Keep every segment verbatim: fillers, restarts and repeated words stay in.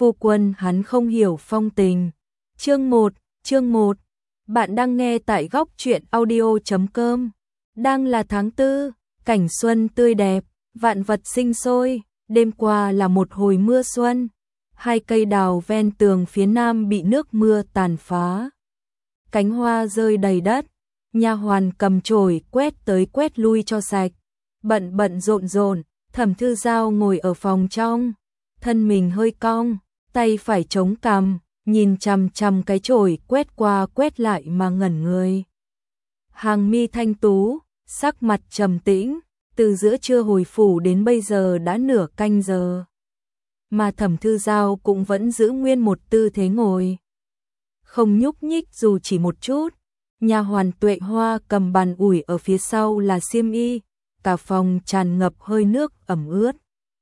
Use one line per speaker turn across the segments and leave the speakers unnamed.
phu quân hắn không hiểu phong tình. Chương một, chương một. Bạn đang nghe tại góc truyện audio chấm com. Đang là tháng tư, cảnh xuân tươi đẹp, vạn vật sinh sôi, đêm qua là một hồi mưa xuân. Hai cây đào ven tường phía nam bị nước mưa tàn phá. Cánh hoa rơi đầy đất, nha hoàn cầm chổi quét tới quét lui cho sạch. Bận bận rộn rộn, Thẩm Thư Giao ngồi ở phòng trong, thân mình hơi cong, tay phải chống cằm, nhìn chằm chằm cái chổi quét qua quét lại mà ngẩn người. Hàng mi thanh tú, sắc mặt trầm tĩnh, từ giữa trưa hồi phủ đến bây giờ đã nửa canh giờ. Mà Thẩm Thư Giao cũng vẫn giữ nguyên một tư thế ngồi, không nhúc nhích dù chỉ một chút. Nha hoàn Tuệ Hoa cầm bàn ủi ở phía sau là xiêm y, cả phòng tràn ngập hơi nước ẩm ướt.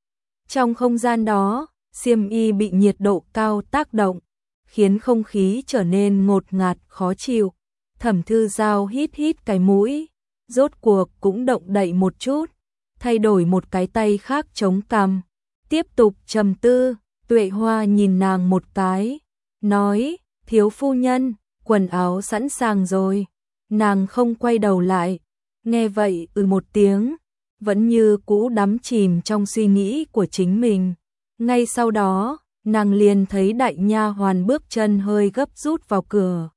Trong không gian đó, xiêm y bị nhiệt độ cao tác động, khiến không khí trở nên ngột ngạt khó chịu. Thẩm Thư Giao hít hít cái mũi, rốt cuộc cũng động đậy một chút, thay đổi một cái tay khác chống cằm, tiếp tục trầm tư. Tuệ Hoa nhìn nàng một cái, nói: "Thiếu phu nhân, quần áo sẵn sàng rồi." Nàng không quay đầu lại, nghe vậy ừ một tiếng, vẫn như cũ đắm chìm trong suy nghĩ của chính mình. Ngay sau đó, nàng liền thấy đại nha hoàn bước chân hơi gấp rút vào cửa.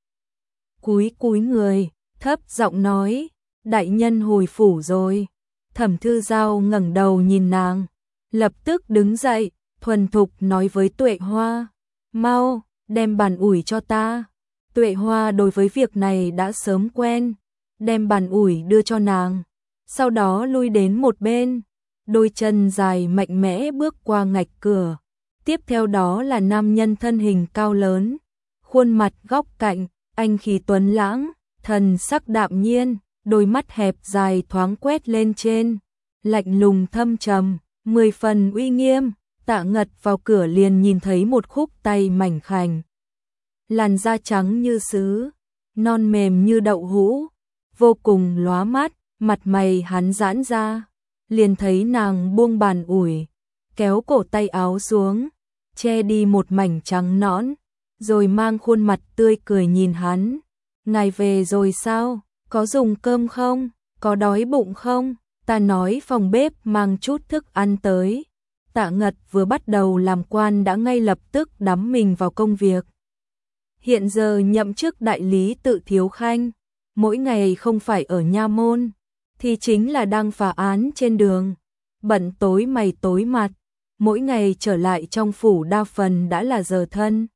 Cúi cúi người, thấp giọng nói: "Đại nhân hồi phủ rồi." Thẩm Thư Giao ngẩng đầu nhìn nàng, lập tức đứng dậy, thuần thục nói với Tuệ Hoa: "Mau, đem bàn ủi cho ta." Tuệ Hoa đối với việc này đã sớm quen, đem bàn ủi đưa cho nàng, sau đó lui đến một bên, đôi chân dài mạnh mẽ bước qua ngạch cửa. Tiếp theo đó là nam nhân thân hình cao lớn, khuôn mặt góc cạnh, anh khí tuấn lãng, thần sắc đạm nhiên, đôi mắt hẹp dài thoáng quét lên trên, lạnh lùng thâm trầm, mười phần uy nghiêm. Tạ Ngật vào cửa liền nhìn thấy một khúc tay mảnh khảnh, làn da trắng như sứ, non mềm như đậu hũ, vô cùng lóa mắt. Mặt mày hắn giãn ra, liền thấy nàng buông bàn ủi, kéo cổ tay áo xuống, che đi một mảnh trắng nõn, rồi mang khuôn mặt tươi cười nhìn hắn: "Ngài về rồi sao? Có dùng cơm không? Có đói bụng không? Ta nói phòng bếp mang chút thức ăn tới." Tạ Ngật vừa bắt đầu làm quan đã ngay lập tức đắm mình vào công việc. Hiện giờ nhậm chức đại lý Tự Thiếu Khanh, mỗi ngày không phải ở nha môn, thì chính là đang phá án trên đường, bận tối mày tối mặt, mỗi ngày trở lại trong phủ đa phần đã là giờ thân.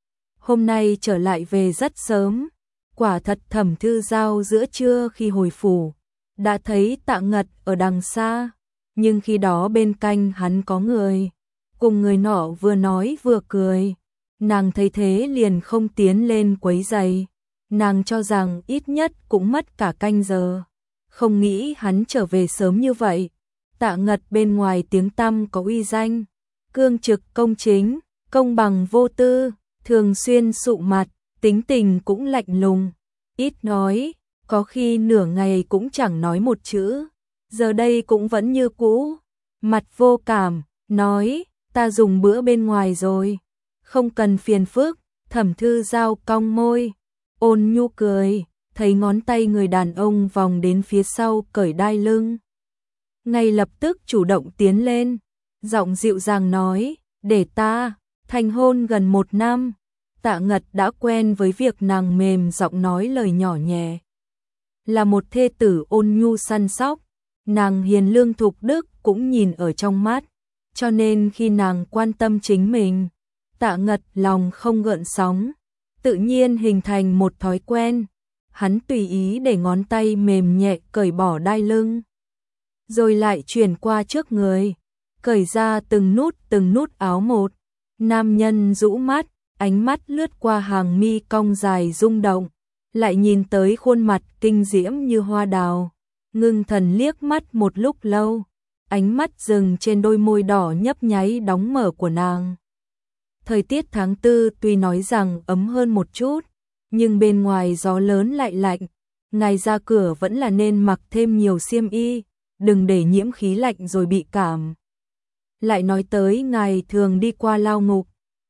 Hôm nay trở lại về rất sớm, quả thật Thẩm Thư Giao giữa trưa khi hồi phủ, đã thấy Tạ Ngật ở đằng xa, nhưng khi đó bên cạnh hắn có người, cùng người nọ vừa nói vừa cười. Nàng thấy thế liền không tiến lên quấy rầy, nàng cho rằng ít nhất cũng mất cả canh giờ, không nghĩ hắn trở về sớm như vậy. Tạ Ngật bên ngoài tiếng tăm có uy danh, cương trực công chính, công bằng vô tư, thường xuyên sụ mặt, tính tình cũng lạnh lùng, ít nói, có khi nửa ngày cũng chẳng nói một chữ. Giờ đây cũng vẫn như cũ, mặt vô cảm, nói: "Ta dùng bữa bên ngoài rồi, không cần phiền phức." Thẩm Thư Giao cong môi, ôn nhu cười, thấy ngón tay người đàn ông vòng đến phía sau cởi đai lưng, ngay lập tức chủ động tiến lên, giọng dịu dàng nói: "Để ta." Thành hôn gần một năm, Tạ Ngật đã quen với việc nàng mềm giọng nói lời nhỏ nhẹ, là một thê tử ôn nhu săn sóc, nàng hiền lương thục đức cũng nhìn ở trong mắt, cho nên khi nàng quan tâm chính mình, Tạ Ngật lòng không gợn sóng, tự nhiên hình thành một thói quen. Hắn tùy ý để ngón tay mềm nhẹ cởi bỏ đai lưng, rồi lại chuyển qua trước người, cởi ra từng nút từng nút áo một. Nam nhân rũ mắt, ánh mắt lướt qua hàng mi cong dài rung động, lại nhìn tới khuôn mặt kinh diễm như hoa đào, ngưng thần liếc mắt một lúc lâu, ánh mắt dừng trên đôi môi đỏ nhấp nháy đóng mở của nàng. Thời tiết tháng tư tuy nói rằng ấm hơn một chút, nhưng bên ngoài gió lớn lại lạnh, ngài ra cửa vẫn là nên mặc thêm nhiều xiêm y, đừng để nhiễm khí lạnh rồi bị cảm. Lại nói tới ngài thường đi qua lao ngục,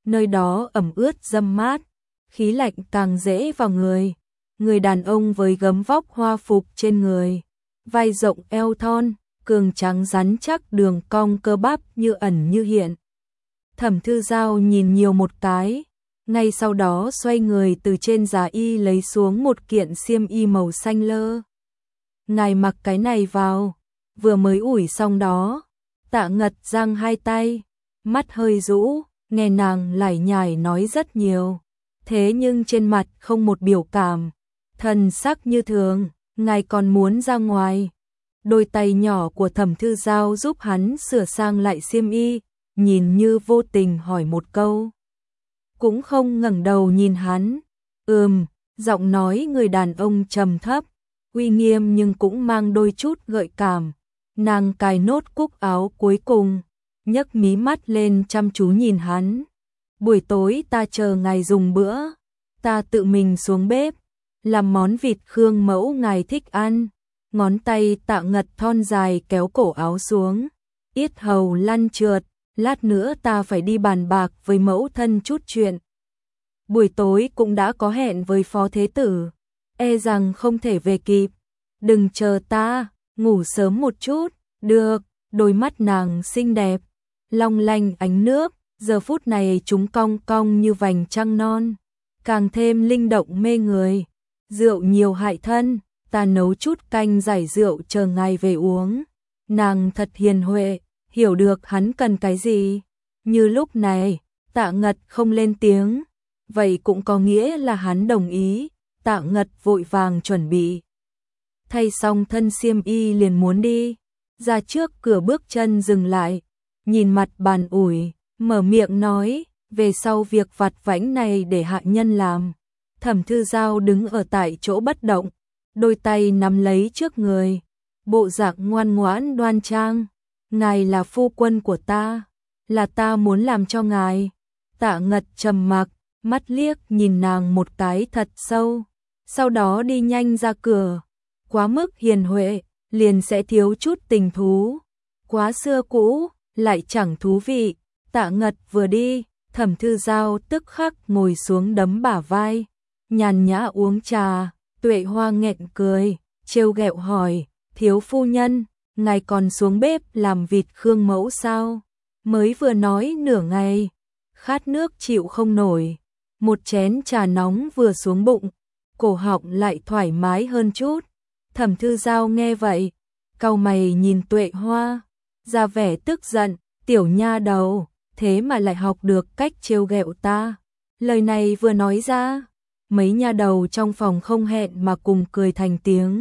nơi đó ẩm ướt râm mát, khí lạnh càng dễ vào người. Người đàn ông với gấm vóc hoa phục trên người, vai rộng eo thon, cường tráng rắn chắc, đường cong cơ bắp như ẩn như hiện. Thẩm Thư Giao nhìn nhiều một cái, ngay sau đó xoay người từ trên giá y lấy xuống một kiện xiêm y màu xanh lơ. Ngài mặc cái này vào, vừa mới ủi xong đó. Tạ Ngật giang hai tay, mắt hơi rũ, nghe nàng lải nhải nói rất nhiều, thế nhưng trên mặt không một biểu cảm, thần sắc như thường. Ngài còn muốn ra ngoài? Đôi tay nhỏ của Thẩm Thư Giao giúp hắn sửa sang lại xiêm y, nhìn như vô tình hỏi một câu, cũng không ngẩng đầu nhìn hắn. Ừm, giọng nói người đàn ông trầm thấp, uy nghiêm nhưng cũng mang đôi chút gợi cảm. Nàng cài nốt cúc áo cuối cùng, nhấc mí mắt lên chăm chú nhìn hắn. Buổi tối ta chờ ngài dùng bữa, ta tự mình xuống bếp, làm món vịt khương mẫu ngài thích ăn. Ngón tay Tạ Ngật thon dài kéo cổ áo xuống, yết hầu lăn trượt, lát nữa ta phải đi bàn bạc với mẫu thân chút chuyện. Buổi tối cũng đã có hẹn với phó thế tử, e rằng không thể về kịp. Đừng chờ ta, ngủ sớm một chút. Được. Đôi mắt nàng xinh đẹp, long lanh ánh nước, giờ phút này chúng cong cong như vành trăng non, càng thêm linh động mê người. Rượu nhiều hại thân, ta nấu chút canh giải rượu chờ ngài về uống. Nàng thật hiền huệ, hiểu được hắn cần cái gì. Như lúc này, Tạ Ngật không lên tiếng, vậy cũng có nghĩa là hắn đồng ý. Tạ Ngật vội vàng chuẩn bị, thay xong thân xiêm y liền muốn đi. Ra trước cửa bước chân dừng lại, nhìn mặt bàn ủi, mở miệng nói, về sau việc vặt vãnh này để hạ nhân làm. Thẩm Thư Giao đứng ở tại chỗ bất động, đôi tay nắm lấy trước người, bộ dạng ngoan ngoãn đoan trang. Ngài là phu quân của ta, là ta muốn làm cho ngài. Tạ Ngật trầm mặc, mắt liếc nhìn nàng một cái thật sâu, sau đó đi nhanh ra cửa. Quá mức hiền huệ, liền sẽ thiếu chút tình thú. Quá xưa cũ, lại chẳng thú vị. Tạ Ngật vừa đi, Thẩm Thư Giao tức khắc ngồi xuống đấm bả vai, nhàn nhã uống trà. Tuệ Hoa nghẹn cười, trêu ghẹo hỏi, thiếu phu nhân, ngài còn xuống bếp làm vịt khương mẫu sao? Mới vừa nói nửa ngày, khát nước chịu không nổi. Một chén trà nóng vừa xuống bụng, cổ họng lại thoải mái hơn chút. Thẩm Thư Giao nghe vậy, cau mày nhìn Tuệ Hoa, ra vẻ tức giận, tiểu nha đầu, thế mà lại học được cách trêu ghẹo ta. Lời này vừa nói ra, mấy nha đầu trong phòng không hẹn mà cùng cười thành tiếng.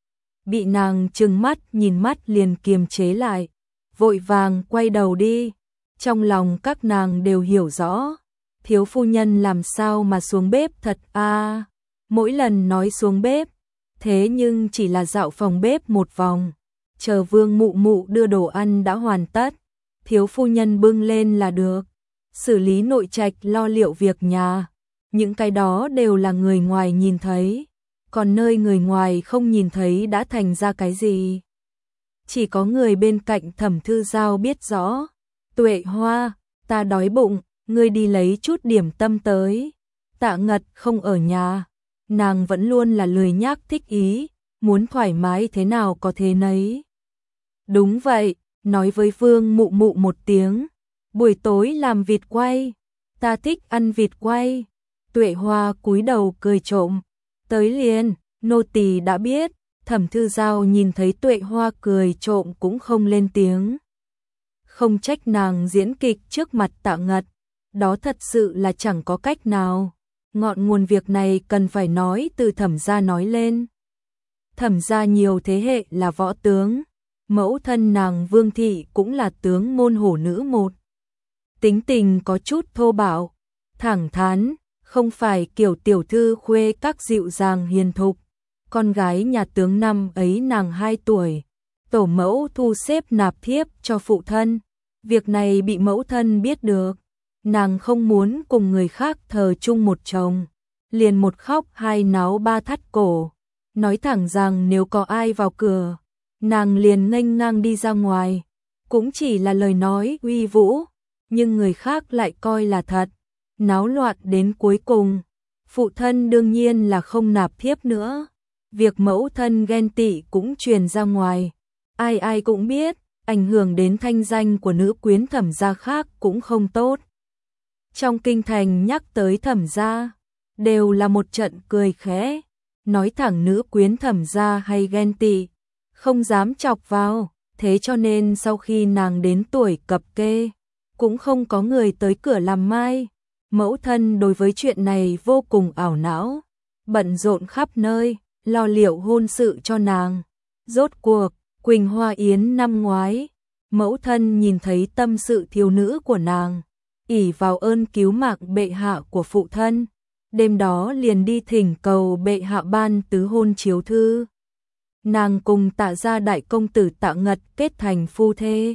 Bị nàng trừng mắt nhìn mắt liền kiềm chế lại, vội vàng quay đầu đi. Trong lòng các nàng đều hiểu rõ, thiếu phu nhân làm sao mà xuống bếp thật a. À, mỗi lần nói xuống bếp, thế nhưng chỉ là dạo phòng bếp một vòng, chờ Vương Mụ Mụ đưa đồ ăn đã hoàn tất, thiếu phu nhân bưng lên là được. Xử lý nội trạch, lo liệu việc nhà, những cái đó đều là người ngoài nhìn thấy, còn nơi người ngoài không nhìn thấy đã thành ra cái gì. Chỉ có người bên cạnh Thẩm Thư Giao biết rõ. Tuệ Hoa, ta đói bụng, ngươi đi lấy chút điểm tâm tới. Tạ Ngật không ở nhà, nàng vẫn luôn là lười nhác thích ý, muốn thoải mái thế nào có thế nấy. Đúng vậy, nói với Vương Mụ Mụ một tiếng, buổi tối làm vịt quay, ta thích ăn vịt quay. Tuệ Hoa cúi đầu cười trộm, tới liền, nô tỳ đã biết. Thẩm Thư Giao nhìn thấy Tuệ Hoa cười trộm cũng không lên tiếng. Không trách nàng diễn kịch trước mặt Tạ Ngật, đó thật sự là chẳng có cách nào. Ngọn nguồn việc này cần phải nói từ Thẩm gia nói lên. Thẩm gia nhiều thế hệ là võ tướng, mẫu thân nàng Vương thị cũng là tướng môn hổ nữ một. Tính tình có chút thô bạo, thẳng thắn, không phải kiểu tiểu thư khuê các dịu dàng hiền thục. Con gái nhà tướng năm ấy nàng hai tuổi, tổ mẫu thu xếp nạp thiếp cho phụ thân. Việc này bị mẫu thân biết được, nàng không muốn cùng người khác thờ chung một chồng, liền một khóc hai náo ba thắt cổ, nói thẳng rằng nếu có ai vào cửa, nàng liền nghênh ngang đi ra ngoài. Cũng chỉ là lời nói uy vũ, nhưng người khác lại coi là thật, náo loạn đến cuối cùng. Phụ thân đương nhiên là không nạp thiếp nữa. Việc mẫu thân ghen tị cũng truyền ra ngoài. Ai ai cũng biết, ảnh hưởng đến thanh danh của nữ quyến Thẩm gia khác cũng không tốt. Trong kinh thành nhắc tới Thẩm gia, đều là một trận cười khẽ. Nói thẳng nữ quyến Thẩm gia hay ghen tị, không dám chọc vào. Thế cho nên sau khi nàng đến tuổi cập kê, cũng không có người tới cửa làm mai. Mẫu thân đối với chuyện này vô cùng ảo não, bận rộn khắp nơi, lo liệu hôn sự cho nàng. Rốt cuộc, Quỳnh Hoa Yến năm ngoái, mẫu thân nhìn thấy tâm sự thiếu nữ của nàng, ỷ vào ơn cứu mạng bệ hạ của phụ thân, đêm đó liền đi thỉnh cầu bệ hạ ban tứ hôn chiếu thư. Nàng cùng Tạ gia đại công tử Tạ Ngật kết thành phu thê.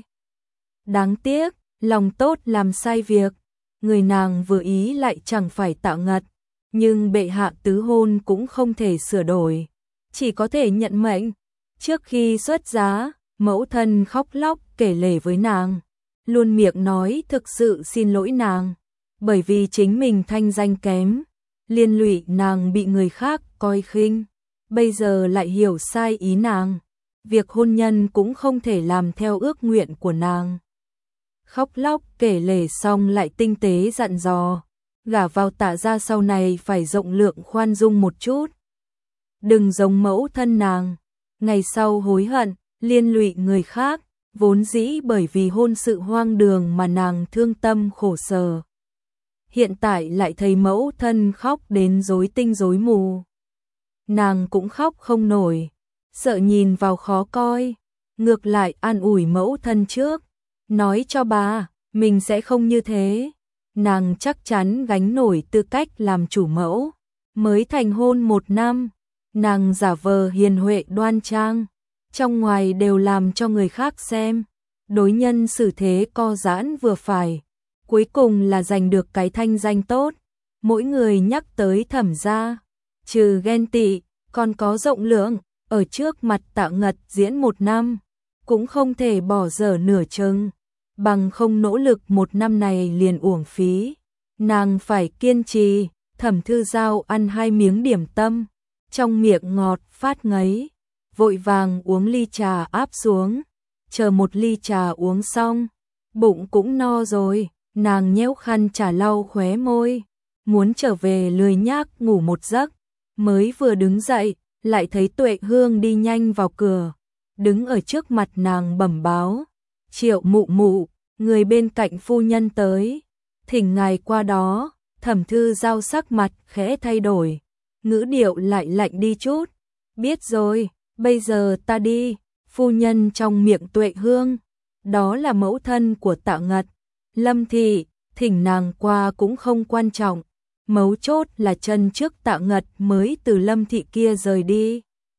Đáng tiếc, lòng tốt làm sai việc, người nàng vừa ý lại chẳng phải Tạ Ngật, nhưng bệ hạ tứ hôn cũng không thể sửa đổi, chỉ có thể nhận mệnh. Trước khi xuất giá, mẫu thân khóc lóc kể lể với nàng, luôn miệng nói thực sự xin lỗi nàng, bởi vì chính mình thanh danh kém, liên lụy nàng bị người khác coi khinh, bây giờ lại hiểu sai ý nàng, việc hôn nhân cũng không thể làm theo ước nguyện của nàng. Khóc lóc kể lể xong lại tinh tế dặn dò, gả vào Tạ gia sau này phải rộng lượng khoan dung một chút. Đừng giống mẫu thân nàng, ngày sau hối hận, liên lụy người khác, vốn dĩ bởi vì hôn sự hoang đường mà nàng thương tâm khổ sở. Hiện tại lại thấy mẫu thân khóc đến rối tinh rối mù. Nàng cũng khóc không nổi, sợ nhìn vào khó coi, ngược lại an ủi mẫu thân trước, nói cho bà, mình sẽ không như thế. Nàng chắc chắn gánh nổi tư cách làm chủ mẫu. Mới thành hôn một năm, nàng giả vờ hiền huệ đoan trang, trong ngoài đều làm cho người khác xem, đối nhân xử thế co giãn vừa phải, cuối cùng là giành được cái thanh danh tốt. Mỗi người nhắc tới Thẩm gia, trừ ghen tị, còn có rộng lượng, ở trước mặt Tạ Ngật diễn một năm, cũng không thể bỏ dở nửa chừng, bằng không nỗ lực một năm này liền uổng phí. Nàng phải kiên trì. Thẩm Thư Giao ăn hai miếng điểm tâm, trong miệng ngọt phát ngấy, vội vàng uống ly trà áp xuống, chờ một ly trà uống xong, bụng cũng no rồi, nàng nhéo khăn trà lau khóe môi, muốn trở về lười nhác ngủ một giấc, mới vừa đứng dậy, lại thấy Tuệ Hương đi nhanh vào cửa, đứng ở trước mặt nàng bẩm báo, Triệu mụ mụ, người bên cạnh phu nhân tới, thỉnh ngài qua đó. Thẩm Thư Giao sắc mặt khẽ thay đổi, ngữ điệu lại lạnh đi chút. Biết rồi, bây giờ ta đi. Phu nhân trong miệng Tuệ Hương, đó là mẫu thân của Tạ Ngật. Lâm thị, thỉnh nàng qua cũng không quan trọng, mấu chốt là chân trước Tạ Ngật mới từ Lâm thị kia rời đi.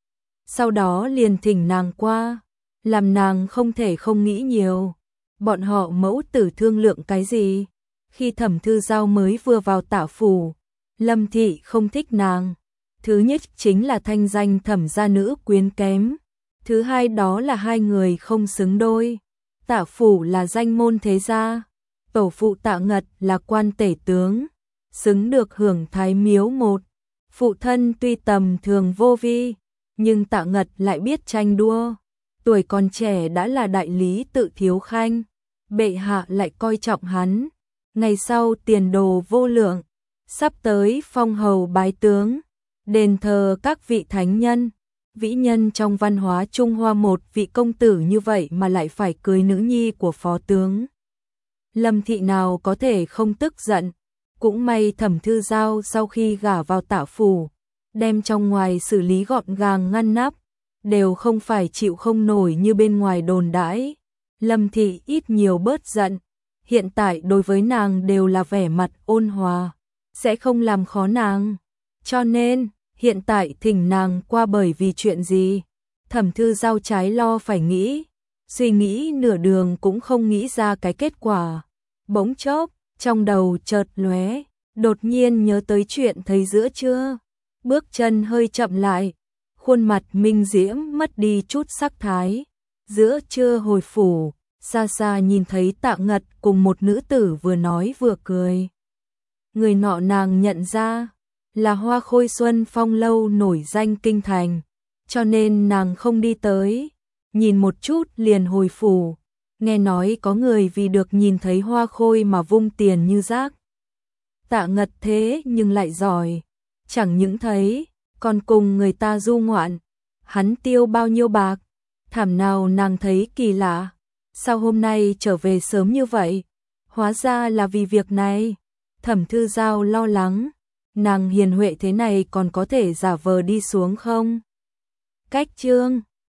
Sau đó liền thỉnh nàng qua, làm nàng không thể không nghĩ nhiều. Bọn họ mẫu tử thương lượng cái gì? Khi Thẩm Thư Giao mới vừa vào Tạ phủ, Lâm thị không thích nàng. Thứ nhất chính là thanh danh Thẩm gia nữ quyến kém. Thứ hai đó là hai người không xứng đôi. Tạ phủ là danh môn thế gia, tổ phụ Tạ Ngật là quan tể tướng, xứng được hưởng thái miếu một. Phụ thân tuy tầm thường vô vi, nhưng Tạ Ngật lại biết tranh đua. Tuổi còn trẻ đã là đại lý tự thiếu khanh, bệ hạ lại coi trọng hắn. Ngày sau tiền đồ vô lượng, sắp tới phong hầu bái tướng, đền thờ các vị thánh nhân, vĩ nhân trong văn hóa Trung Hoa, một vị công tử như vậy mà lại phải cưới nữ nhi của phó tướng. Lâm thị nào có thể không tức giận, cũng may Thẩm Thư Giao sau khi gả vào Tạ phủ, đem trong ngoài xử lý gọn gàng ngăn nắp, đều không phải chịu không nổi như bên ngoài đồn đãi. Lâm thị ít nhiều bớt giận. Hiện tại đối với nàng đều là vẻ mặt ôn hòa, sẽ không làm khó nàng. Cho nên, hiện tại thỉnh nàng qua bởi vì chuyện gì? Thẩm Thư Giao trái lo phải nghĩ, suy nghĩ nửa đường cũng không nghĩ ra cái kết quả. Bỗng chốc, trong đầu chợt lóe, đột nhiên nhớ tới chuyện thấy giữa trưa. Bước chân hơi chậm lại, khuôn mặt minh diễm mất đi chút sắc thái. Giữa trưa hồi phủ, xa xa nhìn thấy Tạ Ngật cùng một nữ tử vừa nói vừa cười. người nọ nàng nhận ra là Hoa Khôi Xuân Phong lâu nổi danh kinh thành, cho nên nàng không đi tới, nhìn một chút liền hồi phủ, nghe nói có người vì được nhìn thấy Hoa Khôi mà vung tiền như rác. Tạ Ngật thế nhưng lại giỏi, chẳng những thấy, còn cùng người ta du ngoạn, hắn tiêu bao nhiêu bạc, thảm nào nàng thấy kỳ lạ, sao hôm nay trở về sớm như vậy, hóa ra là vì việc này. Thẩm Thư Giao lo lắng, nàng hiền huệ thế này còn có thể giả vờ đi xuống không? Cách chương